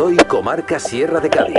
Hoy Comarca Sierra de Cádiz.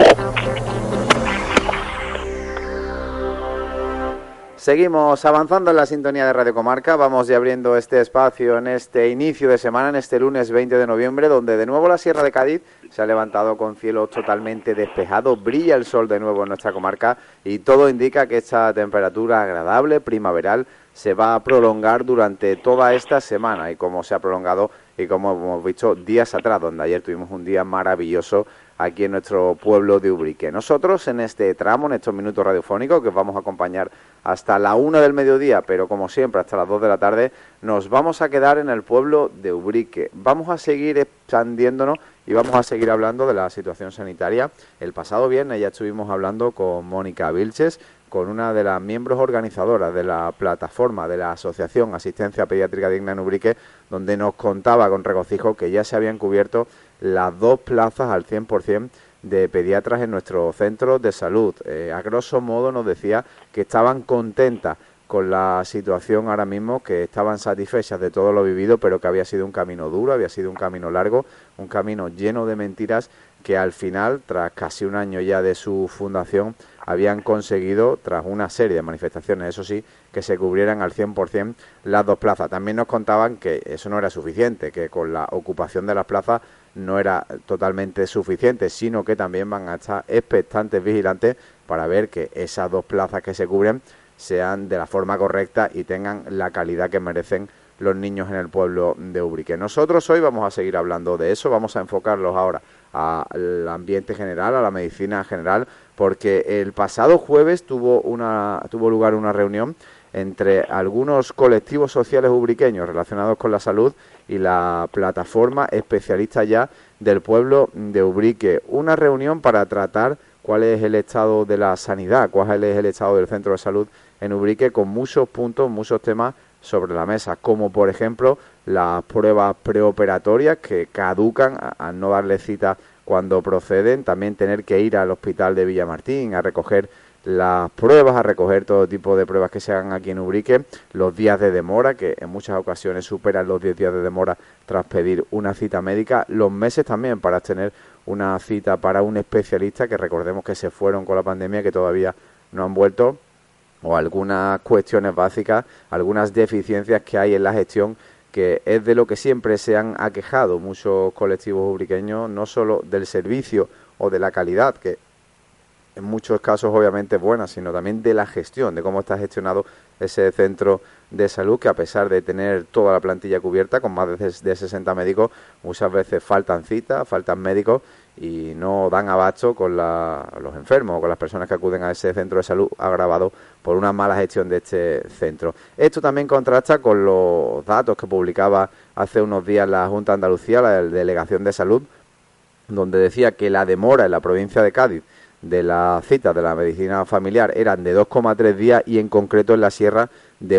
Seguimos avanzando en la sintonía de Radio Comarca, vamos ya abriendo este espacio en este inicio de semana, en este lunes 20 de noviembre, donde de nuevo la Sierra de Cádiz se ha levantado con cielo totalmente despejado, brilla el sol de nuevo en nuestra comarca y todo indica que esta temperatura agradable, primaveral, se va a prolongar durante toda esta semana y como se ha prolongado y como hemos visto días atrás, donde ayer tuvimos un día maravilloso aquí en nuestro pueblo de Ubrique. Nosotros en este tramo, en estos minutos radiofónicos que os vamos a acompañar hasta la 1 del mediodía, pero como siempre hasta las 2 de la tarde, nos vamos a quedar en el pueblo de Ubrique. Vamos a seguir expandiéndonos y vamos a seguir hablando de la situación sanitaria. El pasado viernes ya estuvimos hablando con Mónica Vilches, con una de las miembros organizadoras de la plataforma de la Asociación Asistencia Pediátrica Digna en Ubrique, donde nos contaba con regocijo que ya se habían cubierto las 2 plazas al 100% de pediatras en nuestro centro de salud. A grosso modo nos decía que estaban contentas con la situación ahora mismo, que estaban satisfechas de todo lo vivido, pero que había sido un camino duro, había sido un camino largo, un camino lleno de mentiras que al final, tras casi un año ya de su fundación, habían conseguido, tras una serie de manifestaciones, eso sí, que se cubrieran al 100% las 2 plazas. También nos contaban que eso no era suficiente, que con la ocupación de las plazas no era totalmente suficiente, sino que también van a estar expectantes, vigilantes, para ver que esas 2 plazas que se cubren sean de la forma correcta y tengan la calidad que merecen los niños en el pueblo de Ubrique. Nosotros hoy vamos a seguir hablando de eso, vamos a enfocarlos ahora al ambiente general, a la medicina general, porque el pasado jueves tuvo lugar una reunión entre algunos colectivos sociales ubriqueños relacionados con la salud y la plataforma especialista ya del pueblo de Ubrique. Una reunión para tratar cuál es el estado de la sanidad, cuál es el estado del centro de salud en Ubrique, con muchos puntos, muchos temas sobre la mesa, como por ejemplo las pruebas preoperatorias que caducan al no darle cita cuando proceden, también tener que ir al hospital de Villamartín a recoger las pruebas, a recoger todo tipo de pruebas que se hagan aquí en Ubrique, los días de demora, que en muchas ocasiones superan los 10 días de demora tras pedir una cita médica, los meses también para tener una cita para un especialista, que recordemos que se fueron con la pandemia, que todavía no han vuelto, o algunas cuestiones básicas, algunas deficiencias que hay en la gestión, que es de lo que siempre se han aquejado muchos colectivos ubriqueños, no solo del servicio o de la calidad, que en muchos casos obviamente es buena, sino también de la gestión, de cómo está gestionado ese centro de salud, que a pesar de tener toda la plantilla cubierta, con más de 60 médicos, muchas veces faltan citas, faltan médicos y no dan abasto con los enfermos o con las personas que acuden a ese centro de salud, agravado por una mala gestión de este centro. Esto también contrasta con los datos que publicaba hace unos días la Junta de Andalucía, la Delegación de Salud, donde decía que la demora en la provincia de Cádiz de las citas de la medicina familiar eran de 2,3 días y en concreto en la sierra de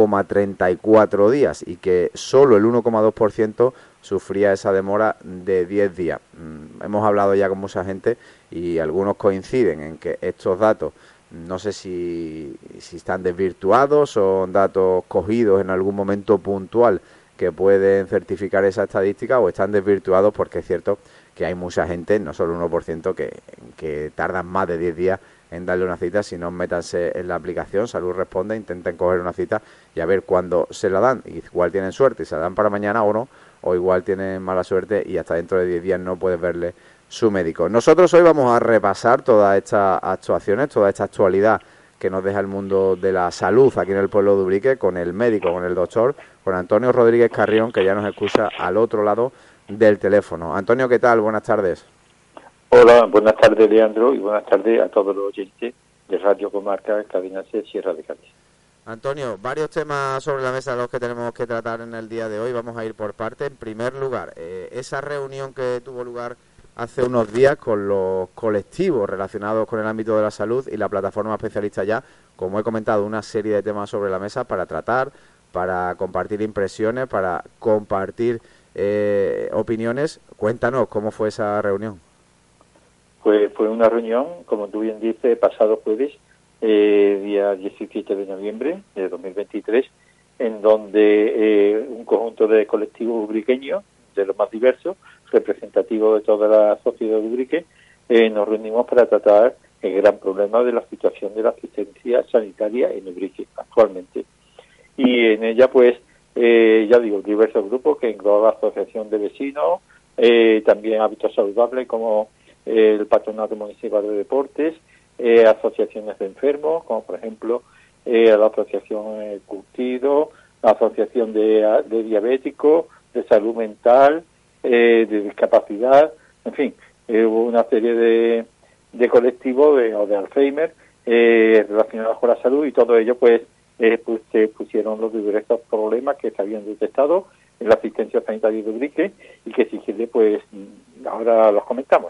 1,34 días y que solo el 1,2% sufría esa demora de 10 días. Hemos hablado ya con mucha gente y algunos coinciden en que estos datos, no sé si están desvirtuados, son datos cogidos en algún momento puntual que pueden certificar esa estadística, o están desvirtuados porque es cierto que hay mucha gente, no solo un 1%, que tardan más de 10 días en darle una cita. Si no, métanse en la aplicación Salud Responde, intenten coger una cita y a ver cuándo se la dan. Igual tienen suerte y se la dan para mañana o no, o igual tienen mala suerte y hasta dentro de 10 días no puedes verle su médico. Nosotros hoy vamos a repasar todas estas actuaciones, toda esta actualidad que nos deja el mundo de la salud aquí en el pueblo de Ubrique, con el médico, con el doctor, con Antonio Rodríguez Carrión, que ya nos escucha al otro lado del teléfono. Antonio, ¿qué tal? Buenas tardes. Hola, buenas tardes, Leandro, y buenas tardes a todos los oyentes de Radio Comarca, Cadena C, Sierra de Cádiz. Antonio, varios temas sobre la mesa los que tenemos que tratar en el día de hoy. Vamos a ir por parte. En primer lugar, esa reunión que tuvo lugar hace unos días con los colectivos relacionados con el ámbito de la salud y la plataforma especialista ya, como he comentado, una serie de temas sobre la mesa para tratar, para compartir impresiones, para compartir opiniones. Cuéntanos cómo fue esa reunión. Pues fue una reunión, como tú bien dices, pasado jueves, día 17 de noviembre de 2023, en donde un conjunto de colectivos ubriqueños, de los más diversos, representativos de toda la sociedad de Ubrique, nos reunimos para tratar el gran problema de la situación de la asistencia sanitaria en Ubrique actualmente. Y en ella, pues, ya digo, diversos grupos que engloba la Asociación de Vecinos, también Hábitos Saludables como el Patronato Municipal de Deportes, asociaciones de enfermos, como por ejemplo la Asociación Curtido, la Asociación de Diabéticos, de Salud Mental, de Discapacidad, en fin, hubo una serie de colectivos o de Alzheimer relacionados con la salud, y todo ello pues se pusieron los diversos problemas que se habían detectado en la asistencia sanitaria de Ubrique y que si quiere pues ahora los comentamos.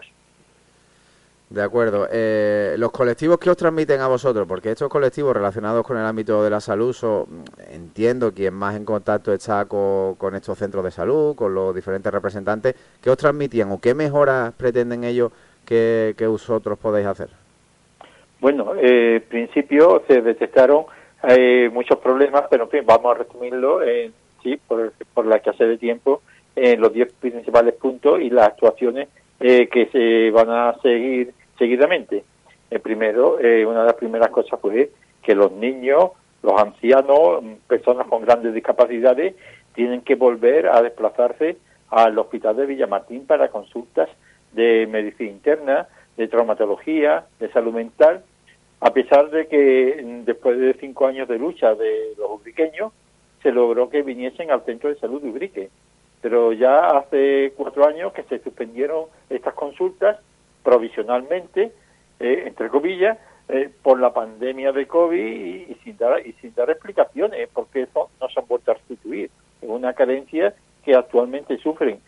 De acuerdo. Los colectivos que os transmiten a vosotros, porque estos colectivos relacionados con el ámbito de la salud, entiendo quien más en contacto está con estos centros de salud, con los diferentes representantes, ¿qué os transmitían o qué mejoras pretenden ellos que vosotros podéis hacer? Bueno, en principio se detectaron muchos problemas, pero en fin, vamos a resumirlo por la escasez de tiempo en los 10 principales puntos y las actuaciones que se van a seguir seguidamente. Primero, una de las primeras cosas fue que los niños, los ancianos, personas con grandes discapacidades, tienen que volver a desplazarse al hospital de Villamartín para consultas de medicina interna, de traumatología, de salud mental, a pesar de que después de 5 años de lucha de los ubriqueños, se logró que viniesen al Centro de Salud de Ubrique. Pero ya hace 4 años que se suspendieron estas consultas provisionalmente, entre comillas, por la pandemia de COVID y sin dar explicaciones, porque eso no se han vuelto a restituir. Es una carencia que actualmente sufren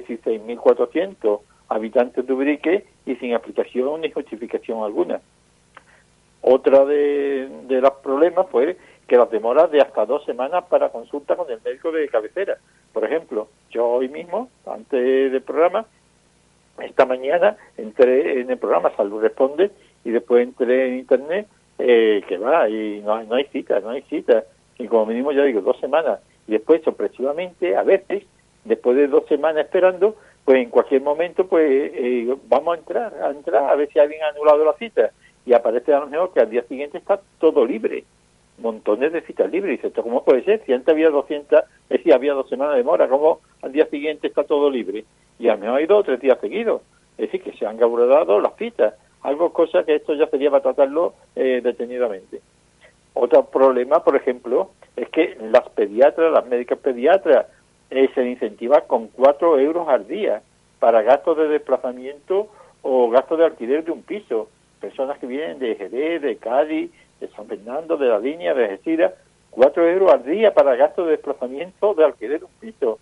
16.400 habitantes de Ubrique y sin explicación ni justificación alguna. Otra de los problemas fue que las demoras de hasta 2 semanas para consulta con el médico de cabecera. Por ejemplo, yo hoy mismo, antes del programa, esta mañana entré en el programa Salud Responde y después entré en internet, que va, y no hay cita. Y como mínimo, ya digo, 2 semanas. Y después, sorpresivamente, a veces, después de 2 semanas esperando, pues en cualquier momento, pues vamos a entrar a ver si alguien ha anulado la cita. Y aparece a lo mejor que al día siguiente está todo libre. Montones de citas libres. Y dice, ¿esto cómo puede ser? Si antes había 200, es decir, había 2 semanas de demora, ¿cómo al día siguiente está todo libre? Y a lo mejor hay 2 o 3 días seguidos. Es decir, que se han guardado las citas. Cosa que esto ya sería para tratarlo detenidamente. Otro problema, por ejemplo, es que las médicas pediatras, se les incentiva con 4 euros al día para gastos de desplazamiento o gastos de alquiler de un piso. Personas que vienen de Jerez, de Cádiz, de San Fernando, de La Línea, de Algeciras, 4 euros al día para gastos de desplazamiento de alquiler de un piso.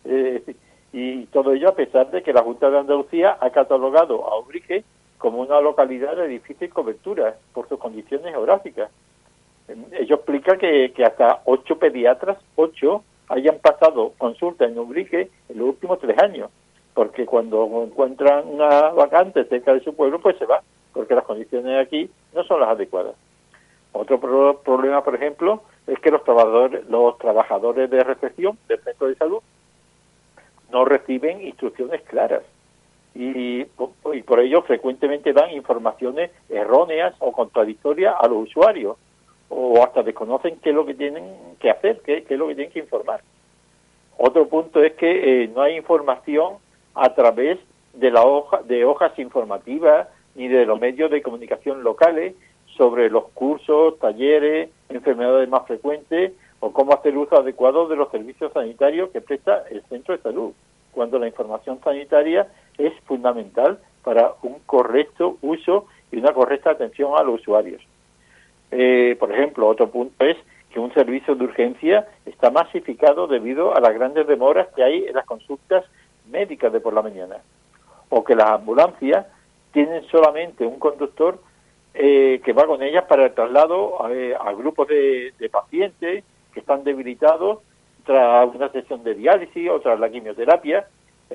Y todo ello a pesar de que la Junta de Andalucía ha catalogado a Ubrique como una localidad de difícil cobertura por sus condiciones geográficas. Ello explica que hasta 8 pediatras, 8, hayan pasado consulta en Ubrique en los últimos 3 años, porque cuando encuentran una vacante cerca de su pueblo, pues se va, porque las condiciones aquí no son las adecuadas. Otro problema, por ejemplo, es que los trabajadores de recepción del centro de salud no reciben instrucciones claras y por ello frecuentemente dan informaciones erróneas o contradictorias a los usuarios o hasta desconocen qué es lo que tienen que hacer, qué es lo que tienen que informar. Otro punto es que no hay información a través de hojas informativas ni de los medios de comunicación locales sobre los cursos, talleres, enfermedades más frecuentes o cómo hacer uso adecuado de los servicios sanitarios que presta el centro de salud, cuando la información sanitaria es fundamental para un correcto uso y una correcta atención a los usuarios. Por ejemplo, otro punto es que un servicio de urgencia está masificado debido a las grandes demoras que hay en las consultas médicas de por la mañana, o que las ambulancias tienen solamente un conductor que va con ellas para el traslado a grupos de pacientes que están debilitados tras una sesión de diálisis o tras la quimioterapia,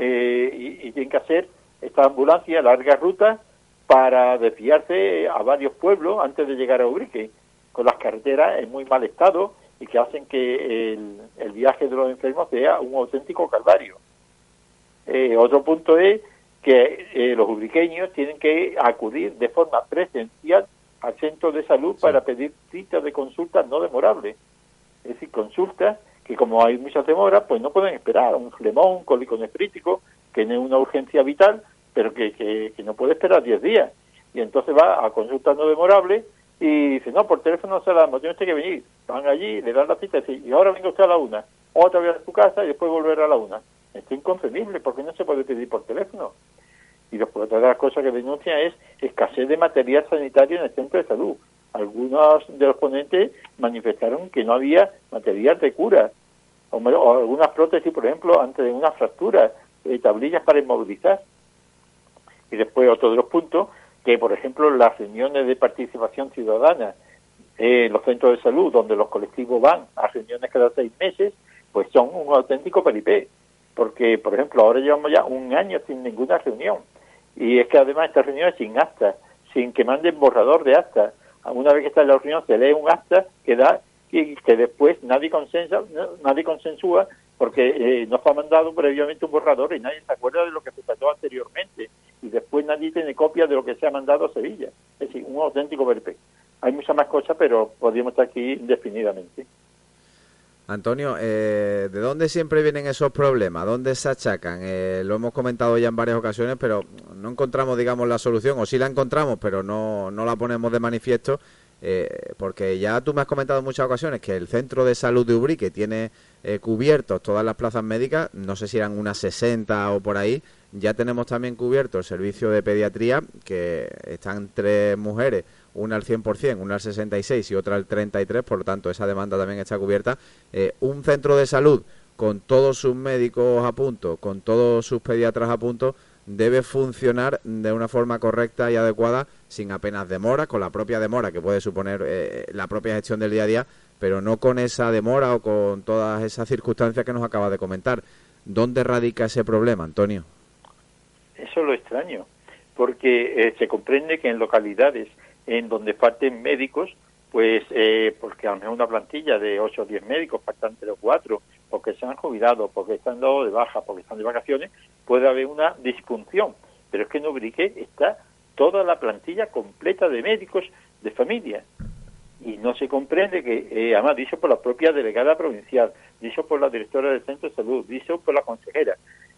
y tienen que hacer esta ambulancia largas rutas para desviarse a varios pueblos antes de llegar a Ubrique, con las carreteras en muy mal estado y que hacen que el viaje de los enfermos sea un auténtico calvario. Otro punto es que los ubriqueños tienen que acudir de forma presencial al centro de salud para pedir citas de consulta no demorables. Es decir, consultas que como hay muchas demoras, pues no pueden esperar. Un flemón, un cólico nefrítico, que no es una urgencia vital, pero que no puede esperar 10 días. Y entonces va a consultas no demorables y dice, no, por teléfono no se la damos, tiene usted que venir. Van allí, le dan la cita y dicen, y ahora venga usted a la 1, otra vez a su casa y después volver a la 1. Esto es inconcebible porque no se puede pedir por teléfono. Y después otra de las cosas que denuncia es escasez de material sanitario en el centro de salud. Algunos de los ponentes manifestaron que no había material de cura, o algunas prótesis, por ejemplo, antes de una fractura, tablillas para inmovilizar. Y después otro de los puntos, que por ejemplo las reuniones de participación ciudadana en los centros de salud, donde los colectivos van a reuniones cada 6 meses, pues son un auténtico peripé. Porque, por ejemplo, ahora llevamos ya un año sin ninguna reunión. Y es que además estas reuniones sin acta, sin que manden borrador de acta. Una vez que está en la reunión se lee un acta que da y que después nadie consensúa porque no fue mandado previamente un borrador y nadie se acuerda de lo que se trató anteriormente. Y después nadie tiene copia de lo que se ha mandado a Sevilla. Es decir, un auténtico peripé. Hay muchas más cosas, pero podríamos estar aquí indefinidamente. Antonio, ¿de dónde siempre vienen esos problemas? ¿Dónde se achacan? Lo hemos comentado ya en varias ocasiones, pero no encontramos, digamos, la solución, o sí la encontramos, pero no la ponemos de manifiesto, porque ya tú me has comentado en muchas ocasiones que el Centro de Salud de Ubrique tiene cubiertos todas las plazas médicas, no sé si eran unas 60 o por ahí. Ya tenemos también cubierto el servicio de pediatría, que están 3 mujeres, una al 100%, una al 66% y otra al 33%, por lo tanto esa demanda también está cubierta. Un centro de salud con todos sus médicos a punto, con todos sus pediatras a punto, debe funcionar de una forma correcta y adecuada, sin apenas demora, con la propia demora que puede suponer la propia gestión del día a día, pero no con esa demora o con todas esas circunstancias que nos acaba de comentar. ¿Dónde radica ese problema, Antonio? Eso es lo extraño, porque se comprende que en localidades en donde falten médicos, pues porque a lo mejor una plantilla de 8 o 10 médicos faltan 3 o 4, porque se han jubilado, porque están dados de baja, porque están de vacaciones, puede haber una disfunción. Pero es que en Ubrique está toda la plantilla completa de médicos de familia. Y no se comprende que, además, dicho por la propia delegada provincial, dicho por la directora del centro de salud, dicho por la consejera,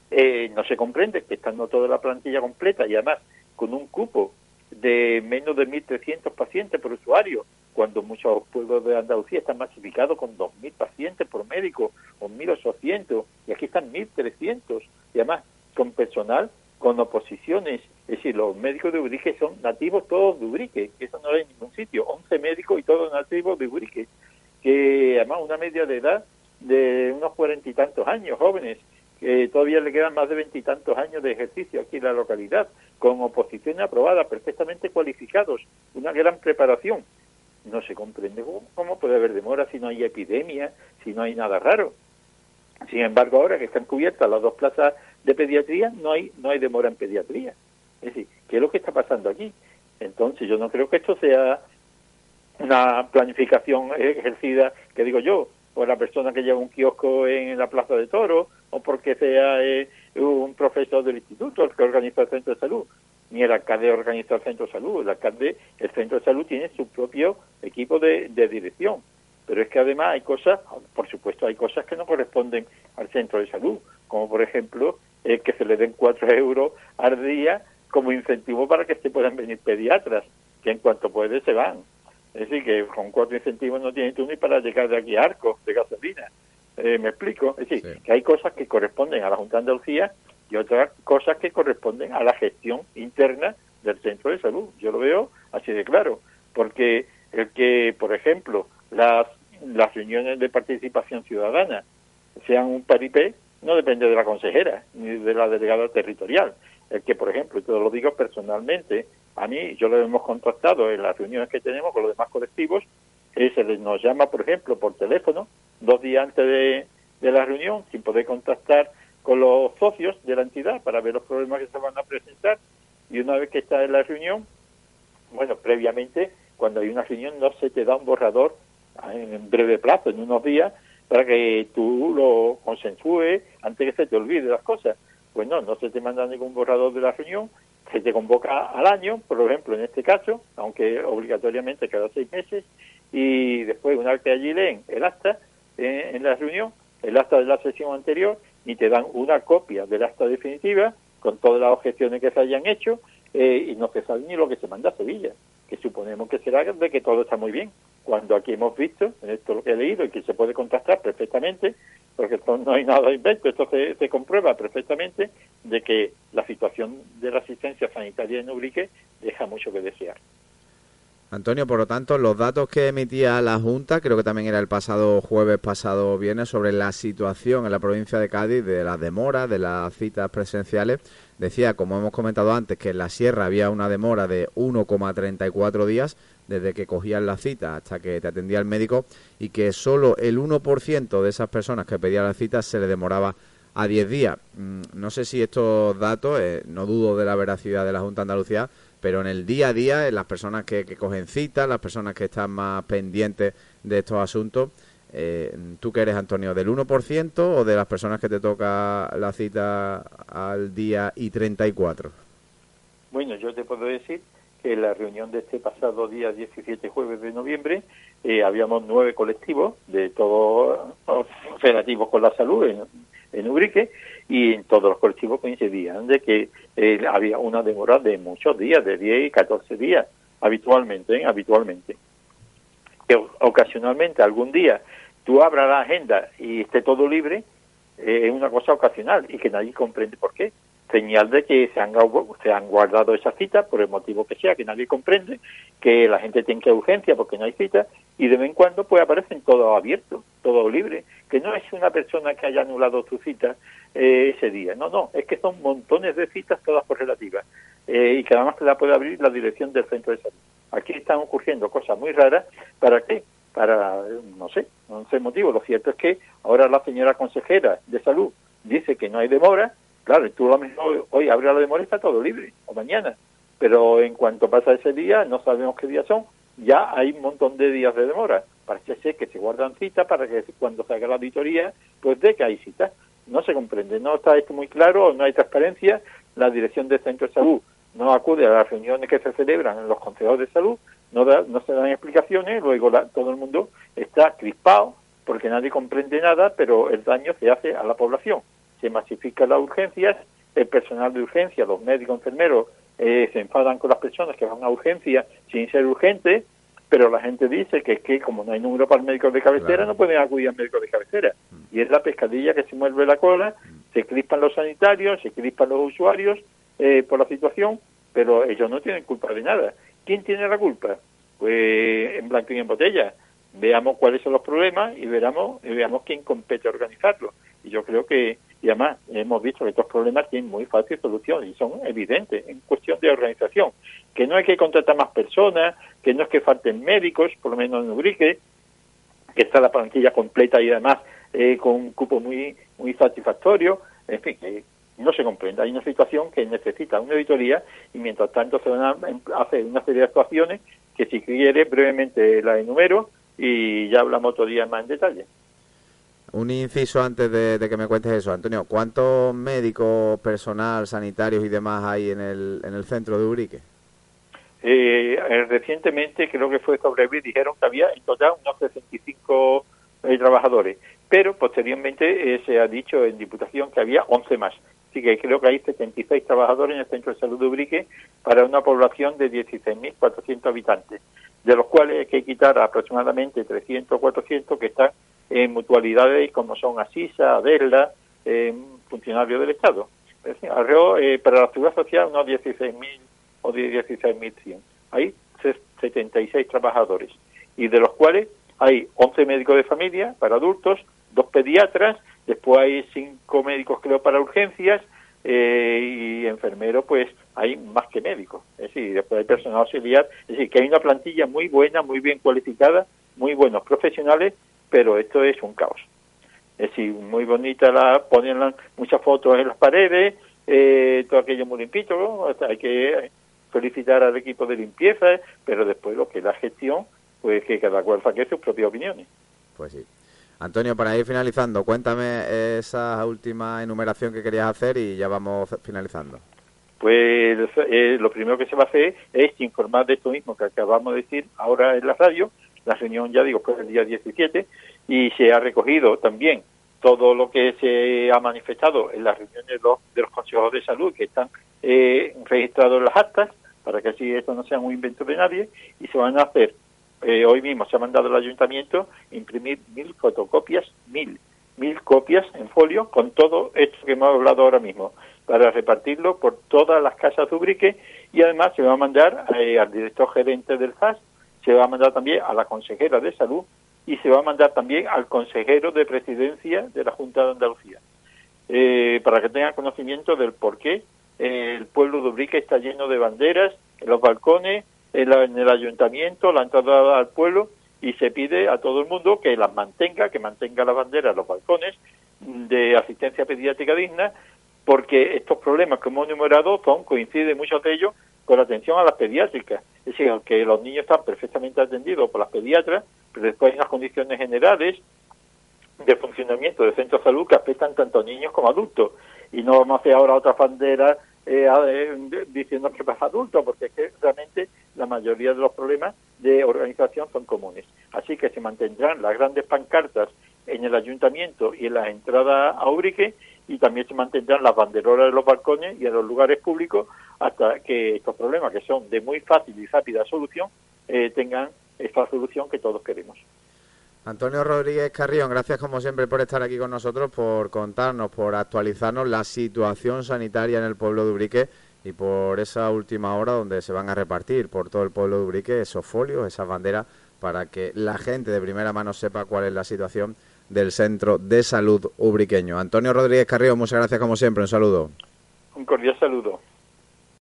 no se comprende que estando toda la plantilla completa y además con un cupo de menos de 1.300 pacientes por usuario, cuando muchos pueblos de Andalucía están masificados con 2.000 pacientes por médico o 1.800 y aquí están 1.300 y además con personal con oposiciones. Es decir, los médicos de Ubrique son nativos todos de Ubrique, eso no hay en ningún sitio, 11 médicos y todos nativos de Ubrique, que además una media de edad de unos 40 y tantos años, jóvenes, que todavía le quedan más de 20 y tantos años de ejercicio aquí en la localidad, con oposiciones aprobadas, perfectamente cualificados, una gran preparación. No se comprende cómo puede haber demora si no hay epidemia, si no hay nada raro. Sin embargo, ahora que están cubiertas las 2 plazas de pediatría, no hay demora en pediatría. Es decir, ¿qué es lo que está pasando aquí? Entonces, yo no creo que esto sea una planificación ejercida, que digo yo, por la persona que lleva un kiosco en la Plaza de Toros, o porque sea un profesor del instituto el que organiza el centro de salud. Ni el alcalde organiza el centro de salud. El centro de salud tiene su propio equipo de dirección. Pero es que además hay cosas, por supuesto, hay cosas que no corresponden al centro de salud, como por ejemplo que se le den 4 euros al día como incentivo para que se puedan venir pediatras, que en cuanto puede se van. Es decir, que con 4 incentivos no tienen tú ni para llegar de aquí a Arcos de gasolina. ¿Me explico? Es decir, que hay cosas que corresponden a la Junta de Andalucía y otras cosas que corresponden a la gestión interna del centro de salud. Yo lo veo así de claro, porque el que, por ejemplo, las reuniones de participación ciudadana sean un paripé no depende de la consejera ni de la delegada territorial. El que, por ejemplo, y te lo digo personalmente, a mí, yo lo hemos contactado en las reuniones que tenemos con los demás colectivos, se nos llama, por ejemplo, por teléfono, 2 días antes de la reunión, sin poder contactar con los socios de la entidad para ver los problemas que se van a presentar, y una vez que está en la reunión, bueno, previamente, cuando hay una reunión no se te da un borrador en breve plazo, en unos días, para que tú lo consensúes antes que se te olvide las cosas. pues no se te manda ningún borrador de la reunión, se te convoca al año, por ejemplo, en este caso, aunque obligatoriamente cada 6 meses, y después, una vez que allí leen el acta en la reunión, el acta de la sesión anterior, y te dan una copia del acta definitiva con todas las objeciones que se hayan hecho, y no se sabe ni lo que se manda a Sevilla, que suponemos que será de que todo está muy bien, cuando aquí hemos visto, en esto lo que he leído y que se puede contrastar perfectamente, porque esto no hay nada de invento, esto se comprueba perfectamente de que la situación de la asistencia sanitaria en Ubrique deja mucho que desear. Antonio, por lo tanto, los datos que emitía la Junta, creo que también era el pasado jueves, pasado viernes, sobre la situación en la provincia de Cádiz, de las demoras, de las citas presenciales, decía, como hemos comentado antes, que en la Sierra había una demora de 1,34 días desde que cogían la cita hasta que te atendía el médico, y que solo el 1% de esas personas que pedían la cita se le demoraba a 10 días. No sé si estos datos, no dudo de la veracidad de la Junta de Andalucía, pero en el día a día, en las personas que cogen citas, las personas que están más pendientes de estos asuntos, ¿tú qué eres, Antonio, del 1% o de las personas que te toca la cita al día y 34? Bueno, yo te puedo decir que en la reunión de este pasado día 17 jueves de noviembre habíamos 9 colectivos de todos operativos con la salud en Ubrique, y en todos los colectivos coincidían de que había una demora de muchos días, de 10 y 14 días, habitualmente. Que ocasionalmente, algún día, tú abras la agenda y esté todo libre, es una cosa ocasional y que nadie comprende por qué. Señal de que se han guardado esa cita por el motivo que sea, que nadie comprende, que la gente tiene que ir a urgencia porque no hay cita, y de vez en cuando pues aparecen todo abierto, todo libre, que no es una persona que haya anulado su cita ese día, no, es que son montones de citas todas correlativas, y que además la puede abrir la dirección del centro de salud. Aquí están ocurriendo cosas muy raras. ¿Para qué? Para, no sé motivo. Lo cierto es que ahora la señora consejera de salud dice que no hay demora. Claro, tú lo mismo hoy abre la demora y está todo libre, o mañana. Pero en cuanto pasa ese día, no sabemos qué días son, ya hay un montón de días de demora. Parece ser que se guardan citas para que cuando se haga la auditoría, pues de que hay citas. No se comprende, no está esto muy claro, no hay transparencia. La dirección del centro de salud no acude a las reuniones que se celebran en los consejos de salud, no se dan explicaciones, luego todo el mundo está crispado porque nadie comprende nada, pero el daño se hace a la población. Se masifican las urgencias, el personal de urgencia, los médicos, enfermeros, se enfadan con las personas que van a urgencias sin ser urgentes, pero la gente dice que es que como no hay número para el médico de cabecera, claro, no pueden acudir al médico de cabecera. Y es la pescadilla que se mueve la cola, se crispan los sanitarios, se crispan los usuarios por la situación, pero ellos no tienen culpa de nada. ¿Quién tiene la culpa? Pues en blanco y en botella. Veamos cuáles son los problemas y veamos quién compete a organizarlo. Y yo creo que, y además hemos visto que estos problemas tienen muy fácil solución y son evidentes en cuestión de organización. Que no hay que contratar más personas, que no es que falten médicos, por lo menos en Ubrique, que está la plantilla completa y además con un cupo muy satisfactorio. En fin, no se comprende. Hay una situación que necesita una auditoría y mientras tanto se van a hacer una serie de actuaciones que, si quiere, brevemente la enumero y ya hablamos otro día más en detalle. Un inciso antes de que me cuentes eso, Antonio. ¿Cuántos médicos, personal, sanitarios y demás hay en el centro de Ubrique? Recientemente, creo que fue sobre abril, dijeron que había en total unos 65 trabajadores, pero posteriormente se ha dicho en Diputación que había 11 más. Así que creo que hay 76 trabajadores en el Centro de Salud de Ubrique para una población de 16.400 habitantes, de los cuales hay que quitar aproximadamente 300 o 400 que están en mutualidades como son Asisa, Adela, funcionarios del Estado. Es decir, alrededor, para la Seguridad Social unos 16.000 o 16.100. Hay 76 trabajadores, y de los cuales hay 11 médicos de familia para adultos, 2 pediatras, después hay 5 médicos, creo, para urgencias, y enfermeros, pues hay más que médicos. Es decir, después hay personal auxiliar. Es decir, que hay una plantilla muy buena, muy bien cualificada, muy buenos profesionales, pero esto es un caos. Es decir, muy bonita ponen muchas fotos en las paredes, todo aquello muy limpito, ¿no? Hay que felicitar al equipo de limpieza, pero después lo que es la gestión, pues que cada cual saque sus propias opiniones. Pues sí. Antonio, para ir finalizando, cuéntame esa última enumeración que querías hacer y ya vamos finalizando. Pues lo primero que se va a hacer es informar de esto mismo que acabamos de decir ahora en la radio. La reunión, ya digo, fue el día 17 y se ha recogido también todo lo que se ha manifestado en las reuniones de los consejos de salud que están registrados en las actas, para que así esto no sea un invento de nadie, y se van a hacer, hoy mismo se ha mandado al ayuntamiento imprimir 1000 fotocopias, 1000 copias en folio con todo esto que hemos hablado ahora mismo, para repartirlo por todas las casas de Ubrique, y además se va a mandar al director gerente del FAS, se va a mandar también a la consejera de salud y se va a mandar también al consejero de presidencia de la Junta de Andalucía, para que tengan conocimiento del por qué el pueblo de Ubrique está lleno de banderas en los balcones, en el ayuntamiento, la entrada al pueblo, y se pide a todo el mundo que las mantenga, que mantenga las banderas en los balcones de asistencia pediátrica digna, porque estos problemas que hemos enumerado coinciden muchos de ellos con la atención a las pediátricas. Es decir, que los niños están perfectamente atendidos por las pediatras, pero después hay unas condiciones generales de funcionamiento del centro de salud que afectan tanto a niños como a adultos. Y no vamos a hacer ahora otras banderas diciendo que es adulto, porque es que realmente la mayoría de los problemas de organización son comunes. Así que se mantendrán las grandes pancartas en el ayuntamiento y en las entradas a Ubrique, y también se mantendrán las banderolas en los balcones y en los lugares públicos hasta que estos problemas, que son de muy fácil y rápida solución, tengan esta solución que todos queremos. Antonio Rodríguez Carrión, gracias como siempre por estar aquí con nosotros, por contarnos, por actualizarnos la situación sanitaria en el pueblo de Ubrique y por esa última hora donde se van a repartir por todo el pueblo de Ubrique esos folios, esas banderas, para que la gente de primera mano sepa cuál es la situación del Centro de Salud ubriqueño. Antonio Rodríguez Carrión, muchas gracias como siempre, un saludo. Un cordial saludo.